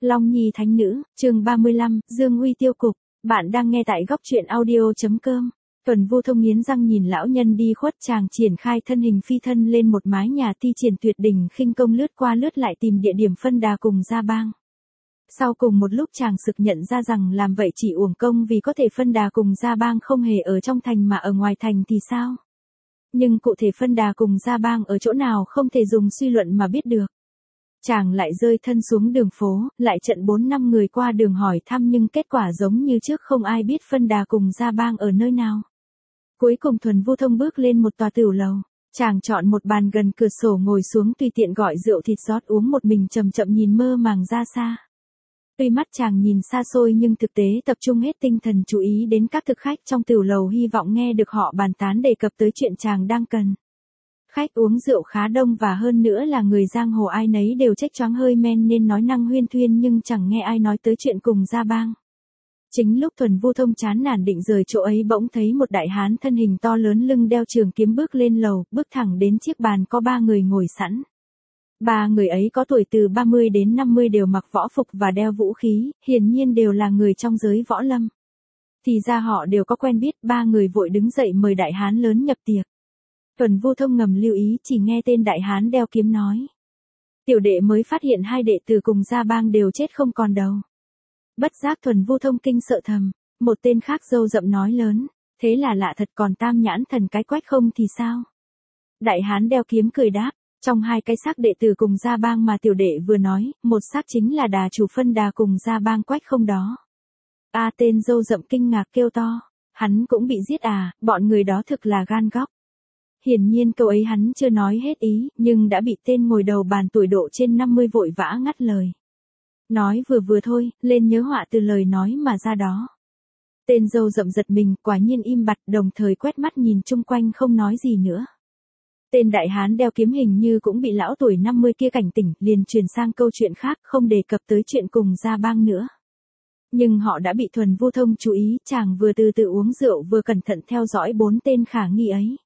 Long Nhi Thánh Nữ, chương 35, Dương Uy Tiêu Cục. Bạn đang nghe tại góc truyện audio.com. Tuần Vu Thông nghiến răng nhìn lão nhân đi khuất, chàng triển khai thân hình phi thân lên một mái nhà thi triển tuyệt đỉnh khinh công, lướt qua lướt lại tìm địa điểm phân đà cùng Gia Bang. Sau cùng một lúc chàng sực nhận ra rằng làm vậy chỉ uổng công, vì có thể phân đà cùng Gia Bang không hề ở trong thành mà ở ngoài thành thì sao? Nhưng cụ thể phân đà cùng Gia Bang ở chỗ nào không thể dùng suy luận mà biết được. Chàng lại rơi thân xuống đường phố, lại trận 4-5 người qua đường hỏi thăm, nhưng kết quả giống như trước, không ai biết phân đà cùng Gia Bang ở nơi nào. Cuối cùng Thuần Vu Thông bước lên một tòa tửu lầu, chàng chọn một bàn gần cửa sổ ngồi xuống, tùy tiện gọi rượu thịt rót uống một mình, chậm chậm nhìn mơ màng ra xa. Tuy mắt chàng nhìn xa xôi nhưng thực tế tập trung hết tinh thần chú ý đến các thực khách trong tửu lầu, hy vọng nghe được họ bàn tán đề cập tới chuyện chàng đang cần. Khách uống rượu khá đông, và hơn nữa là người giang hồ, ai nấy đều chếch choáng hơi men nên nói năng huyên thuyên, nhưng chẳng nghe ai nói tới chuyện cùng Gia Bang. Chính lúc Thuần Vu Thông chán nản định rời chỗ ấy, bỗng thấy một đại hán thân hình to lớn, lưng đeo trường kiếm bước lên lầu, bước thẳng đến chiếc bàn có 3 người ngồi sẵn. 3 người ấy có tuổi từ 30 đến 50, đều mặc võ phục và đeo vũ khí, hiển nhiên đều là người trong giới võ lâm. Thì ra họ đều có quen biết. 3 người vội đứng dậy mời đại hán lớn nhập tiệc. Thuần Vu Thông ngầm lưu ý, chỉ nghe tên đại hán đeo kiếm nói: tiểu đệ mới phát hiện 2 đệ tử cùng Gia Bang đều chết không còn đầu. Bất giác Thuần Vu Thông kinh sợ thầm. Một tên khác râu rậm nói lớn: thế là lạ thật, còn Tam Nhãn Thần cái Quách không thì sao? Đại hán đeo kiếm cười đáp: trong 2 cái xác đệ tử cùng Gia Bang mà tiểu đệ vừa nói, một xác chính là đà chủ phân đà cùng Gia Bang Quách không đó. Tên râu rậm kinh ngạc kêu to: hắn cũng bị giết à? Bọn người đó thực là gan góc. Hiển nhiên câu ấy hắn chưa nói hết ý, nhưng đã bị tên ngồi đầu bàn tuổi độ trên 50 vội vã ngắt lời. Nói vừa vừa thôi, lên nhớ họa từ lời nói mà ra đó. Tên râu rậm giật mình, quả nhiên im bặt, đồng thời quét mắt nhìn chung quanh không nói gì nữa. Tên đại hán đeo kiếm hình như cũng bị lão tuổi 50 kia cảnh tỉnh, liền truyền sang câu chuyện khác, không đề cập tới chuyện cùng Gia Bang nữa. Nhưng họ đã bị Thuần Vu Thông chú ý, chàng vừa từ từ uống rượu vừa cẩn thận theo dõi 4 tên khả nghi ấy.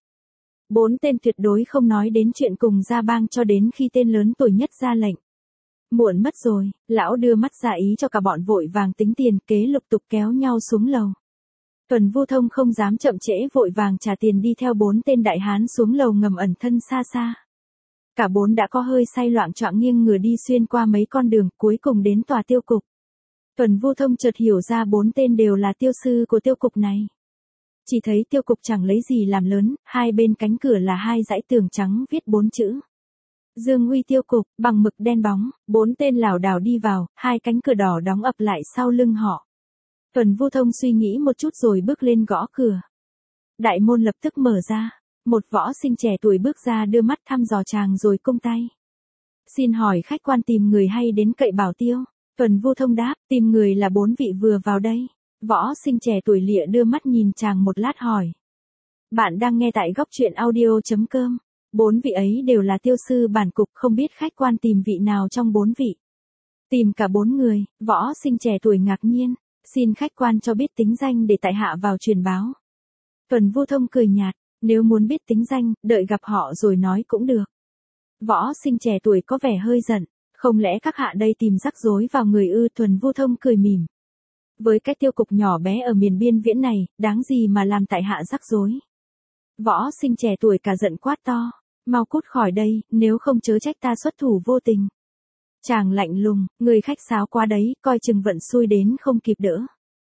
4 tên tuyệt đối không nói đến chuyện cùng Gia Bang cho đến khi tên lớn tuổi nhất ra lệnh. Muộn mất rồi, lão đưa mắt ra ý cho cả bọn vội vàng tính tiền, kế lục tục kéo nhau xuống lầu. Thuần Vu Thông không dám chậm trễ, vội vàng trả tiền đi theo 4 tên đại hán xuống lầu ngầm ẩn thân xa xa. Cả 4 đã có hơi say loạng choạng nghiêng người đi xuyên qua mấy con đường, cuối cùng đến tòa tiêu cục. Thuần Vu Thông chợt hiểu ra 4 tên đều là tiêu sư của tiêu cục này. Chỉ thấy tiêu cục chẳng lấy gì làm lớn, 2 bên cánh cửa là 2 dãy tường trắng viết 4 chữ: Dương Uy Tiêu Cục, bằng mực đen bóng. 4 tên lảo đảo đi vào, 2 cánh cửa đỏ đóng ập lại sau lưng họ. Thuần Vu Thông suy nghĩ một chút rồi bước lên gõ cửa. Đại môn lập tức mở ra, một võ sinh trẻ tuổi bước ra, đưa mắt thăm dò chàng rồi cung tay. Xin hỏi khách quan tìm người hay đến cậy bảo tiêu? Thuần Vu Thông đáp: tìm người là 4 vị vừa vào đây. Võ sinh trẻ tuổi lịa đưa mắt nhìn chàng một lát hỏi: bạn đang nghe tại góc truyện audio.com. 4 vị ấy đều là tiêu sư bản cục, không biết khách quan tìm vị nào trong 4 vị? Tìm cả 4 người. Võ sinh trẻ tuổi ngạc nhiên: xin khách quan cho biết tính danh để tại hạ vào truyền báo. Thuần Vu Thông cười nhạt: nếu muốn biết tính danh, đợi gặp họ rồi nói cũng được. Võ sinh trẻ tuổi có vẻ hơi giận: không lẽ các hạ đây tìm rắc rối vào người ư? Thuần Vu Thông cười mỉm: với cái tiêu cục nhỏ bé ở miền biên viễn này, đáng gì mà làm tại hạ rắc rối. Võ sinh trẻ tuổi cả giận quát to: mau cút khỏi đây, nếu không chớ trách ta xuất thủ vô tình. Chàng lạnh lùng: người khách sáo quá đấy, coi chừng vận xui đến không kịp đỡ.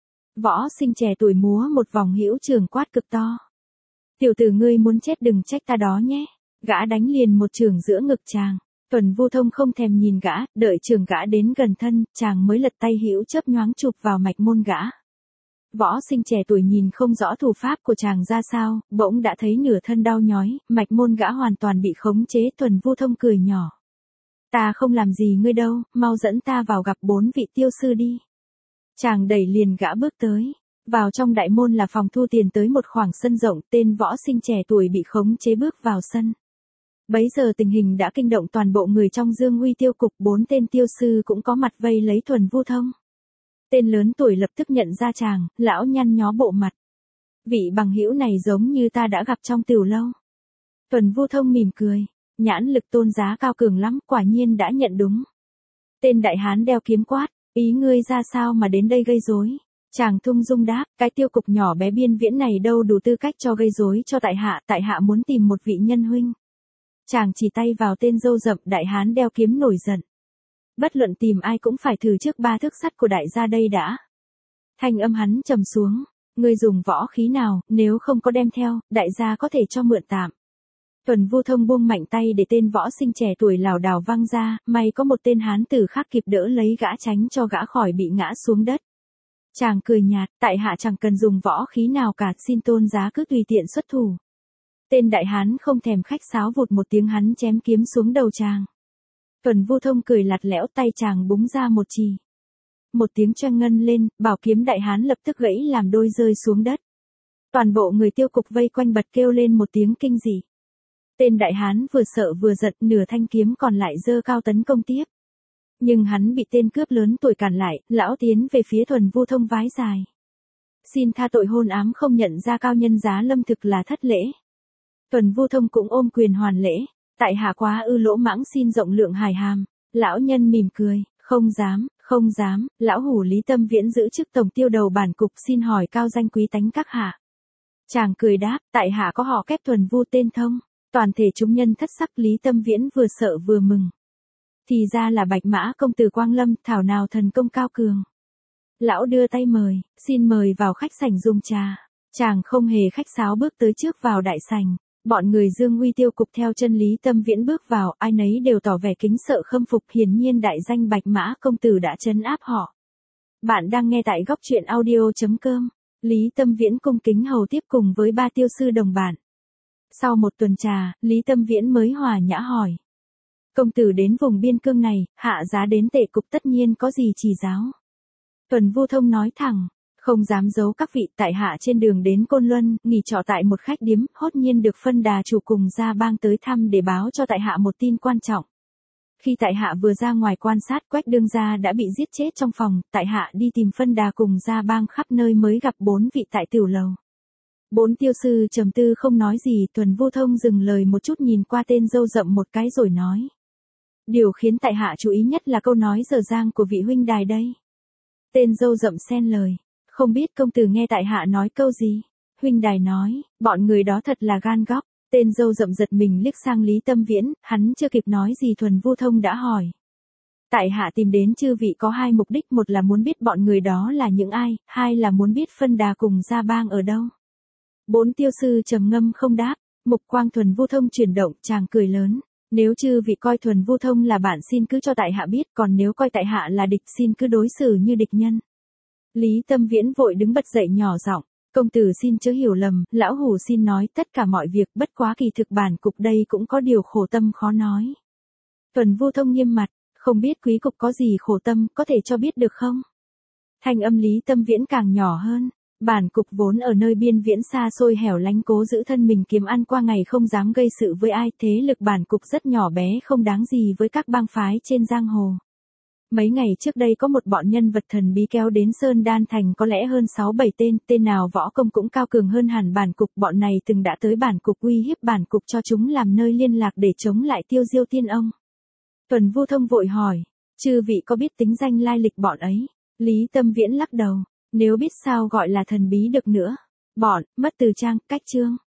Võ sinh trẻ tuổi múa một vòng hữu trường quát cực to: tiểu tử ngươi muốn chết đừng trách ta đó nhé. Gã đánh liền một chưởng giữa ngực chàng. Thuần Vu Thông không thèm nhìn gã, đợi trường gã đến gần thân, chàng mới lật tay hữu chớp nhoáng chụp vào mạch môn gã. Võ sinh trẻ tuổi nhìn không rõ thủ pháp của chàng ra sao, bỗng đã thấy nửa thân đau nhói, mạch môn gã hoàn toàn bị khống chế. Thuần Vu Thông cười nhỏ: ta không làm gì ngươi đâu, mau dẫn ta vào gặp 4 vị tiêu sư đi. Chàng đẩy liền gã bước tới. Vào trong đại môn là phòng thu tiền tới một khoảng sân rộng, tên võ sinh trẻ tuổi bị khống chế bước vào sân. Bấy giờ tình hình đã kinh động toàn bộ người trong Dương Uy Tiêu Cục, 4 tên tiêu sư cũng có mặt vây lấy Thuần Vu Thông. Tên lớn tuổi lập tức nhận ra chàng, lão nhăn nhó bộ mặt: vị bằng hữu này giống như ta đã gặp trong tửu lâu. Thuần Vu Thông mỉm cười: nhãn lực tôn giá cao cường lắm, quả nhiên đã nhận đúng. Tên đại hán đeo kiếm quát: Ý ngươi ra sao mà đến đây gây rối? Chàng thung dung đáp, cái tiêu cục nhỏ bé biên viễn này đâu đủ tư cách cho gây rối cho tại hạ muốn tìm một vị nhân huynh. Chàng chỉ tay vào tên râu rậm đại hán đeo kiếm nổi giận. Bất luận tìm ai cũng phải thử trước 3 thước sắt của đại gia đây đã. Thanh âm hắn trầm xuống, ngươi dùng võ khí nào, nếu không có đem theo, đại gia có thể cho mượn tạm. Tuần Vu Thông buông mạnh tay để tên võ sinh trẻ tuổi lảo đảo văng ra, may có một tên hán tử khác kịp đỡ lấy gã tránh cho gã khỏi bị ngã xuống đất. Chàng cười nhạt, tại hạ chẳng cần dùng võ khí nào cả, xin tôn giá cứ tùy tiện xuất thủ. Tên đại hán không thèm khách sáo vụt một tiếng hắn chém kiếm xuống đầu chàng. Tuần Vu Thông cười lạt lẽo tay chàng búng ra một chì. Một tiếng choang ngân lên, bảo kiếm đại hán lập tức gãy làm đôi rơi xuống đất. Toàn bộ người tiêu cục vây quanh bật kêu lên một tiếng kinh dị. Tên đại hán vừa sợ vừa giận, nửa thanh kiếm còn lại giơ cao tấn công tiếp. Nhưng hắn bị tên cướp lớn tuổi cản lại, lão tiến về phía Tuần Vu Thông vái dài. Xin tha tội hôn ám không nhận ra cao nhân giá lâm thực là thất lễ. Tuần Vu Thông cũng ôm quyền hoàn lễ, tại hạ quá ư lỗ mãng xin rộng lượng hài hàm. Lão nhân mỉm cười, không dám, lão hủ Lý Tâm Viễn giữ chức tổng tiêu đầu bản cục xin hỏi cao danh quý tánh các hạ. Chàng cười đáp, tại hạ có họ kép Tuần Vu tên Thông. Toàn thể chúng nhân thất sắc, Lý Tâm Viễn vừa sợ vừa mừng. Thì ra là Bạch Mã công tử Quang Lâm, thảo nào thần công cao cường. Lão đưa tay mời, xin mời vào khách sảnh dùng trà. Chàng không hề khách sáo bước tới trước vào đại sảnh. Bọn người Dương Uy tiêu cục theo chân Lý Tâm Viễn bước vào, ai nấy đều tỏ vẻ kính sợ khâm phục, hiển nhiên đại danh Bạch Mã công tử đã trấn áp họ. Bạn đang nghe tại góc truyện audio.com. Lý Tâm Viễn cung kính hầu tiếp cùng với 3 tiêu sư đồng bản. Sau một tuần trà, Lý Tâm Viễn mới hòa nhã hỏi. Công tử đến vùng biên cương này, hạ giá đến tệ cục tất nhiên có gì chỉ giáo. Tuần Vu Thông nói thẳng, không dám giấu các vị, tại hạ trên đường đến Côn Luân, nghỉ trọ tại một khách điếm, hốt nhiên được phân đà chủ cùng Gia Bang tới thăm để báo cho tại hạ một tin quan trọng. Khi tại hạ vừa ra ngoài quan sát, Quách đương gia đã bị giết chết trong phòng, tại hạ đi tìm phân đà cùng Gia Bang khắp nơi mới gặp 4 vị tại tiểu lầu. 4 tiêu sư trầm tư không nói gì, Tuần Vu Thông dừng lời một chút nhìn qua tên râu rậm một cái rồi nói. Điều khiến tại hạ chú ý nhất là câu nói dở dang của vị huynh đài đây. Tên râu rậm xen lời. Không biết công tử nghe tại hạ nói câu gì? Huynh đài nói, bọn người đó thật là gan góc. Tên râu rậm giật mình liếc sang Lý Tâm Viễn, hắn chưa kịp nói gì Tuần Vu Thông đã hỏi. Tại hạ tìm đến chư vị có 2 mục đích, một là muốn biết bọn người đó là những ai, 2 là muốn biết phân đà cùng Gia Bang ở đâu. 4 tiêu sư trầm ngâm không đáp, mục quang Tuần Vu Thông chuyển động, chàng cười lớn. Nếu chư vị coi Tuần Vu Thông là bạn xin cứ cho tại hạ biết, còn nếu coi tại hạ là địch xin cứ đối xử như địch nhân. Lý Tâm Viễn vội đứng bật dậy nhỏ giọng, công tử xin chớ hiểu lầm, lão hủ xin nói tất cả mọi việc, bất quá kỳ thực bản cục đây cũng có điều khổ tâm khó nói. Tuần Vu Thông nghiêm mặt, không biết quý cục có gì khổ tâm, có thể cho biết được không? Thanh âm Lý Tâm Viễn càng nhỏ hơn. Bản cục vốn ở nơi biên viễn xa xôi hẻo lánh, cố giữ thân mình kiếm ăn qua ngày, không dám gây sự với ai, thế lực bản cục rất nhỏ bé, không đáng gì với các bang phái trên giang hồ. Mấy ngày trước đây có một bọn nhân vật thần bí kéo đến Sơn Đan Thành, có lẽ hơn 6-7 tên nào võ công cũng cao cường hơn hẳn bản cục, bọn này từng đã tới bản cục uy hiếp bản cục cho chúng làm nơi liên lạc để chống lại Tiêu Diêu Tiên Ông. Tuần Vu Thông vội hỏi, chư vị có biết tính danh lai lịch bọn ấy? Lý Tâm Viễn lắc đầu. Nếu biết sao gọi là thần bí được nữa. Bọn, mất từ trang, cách chương.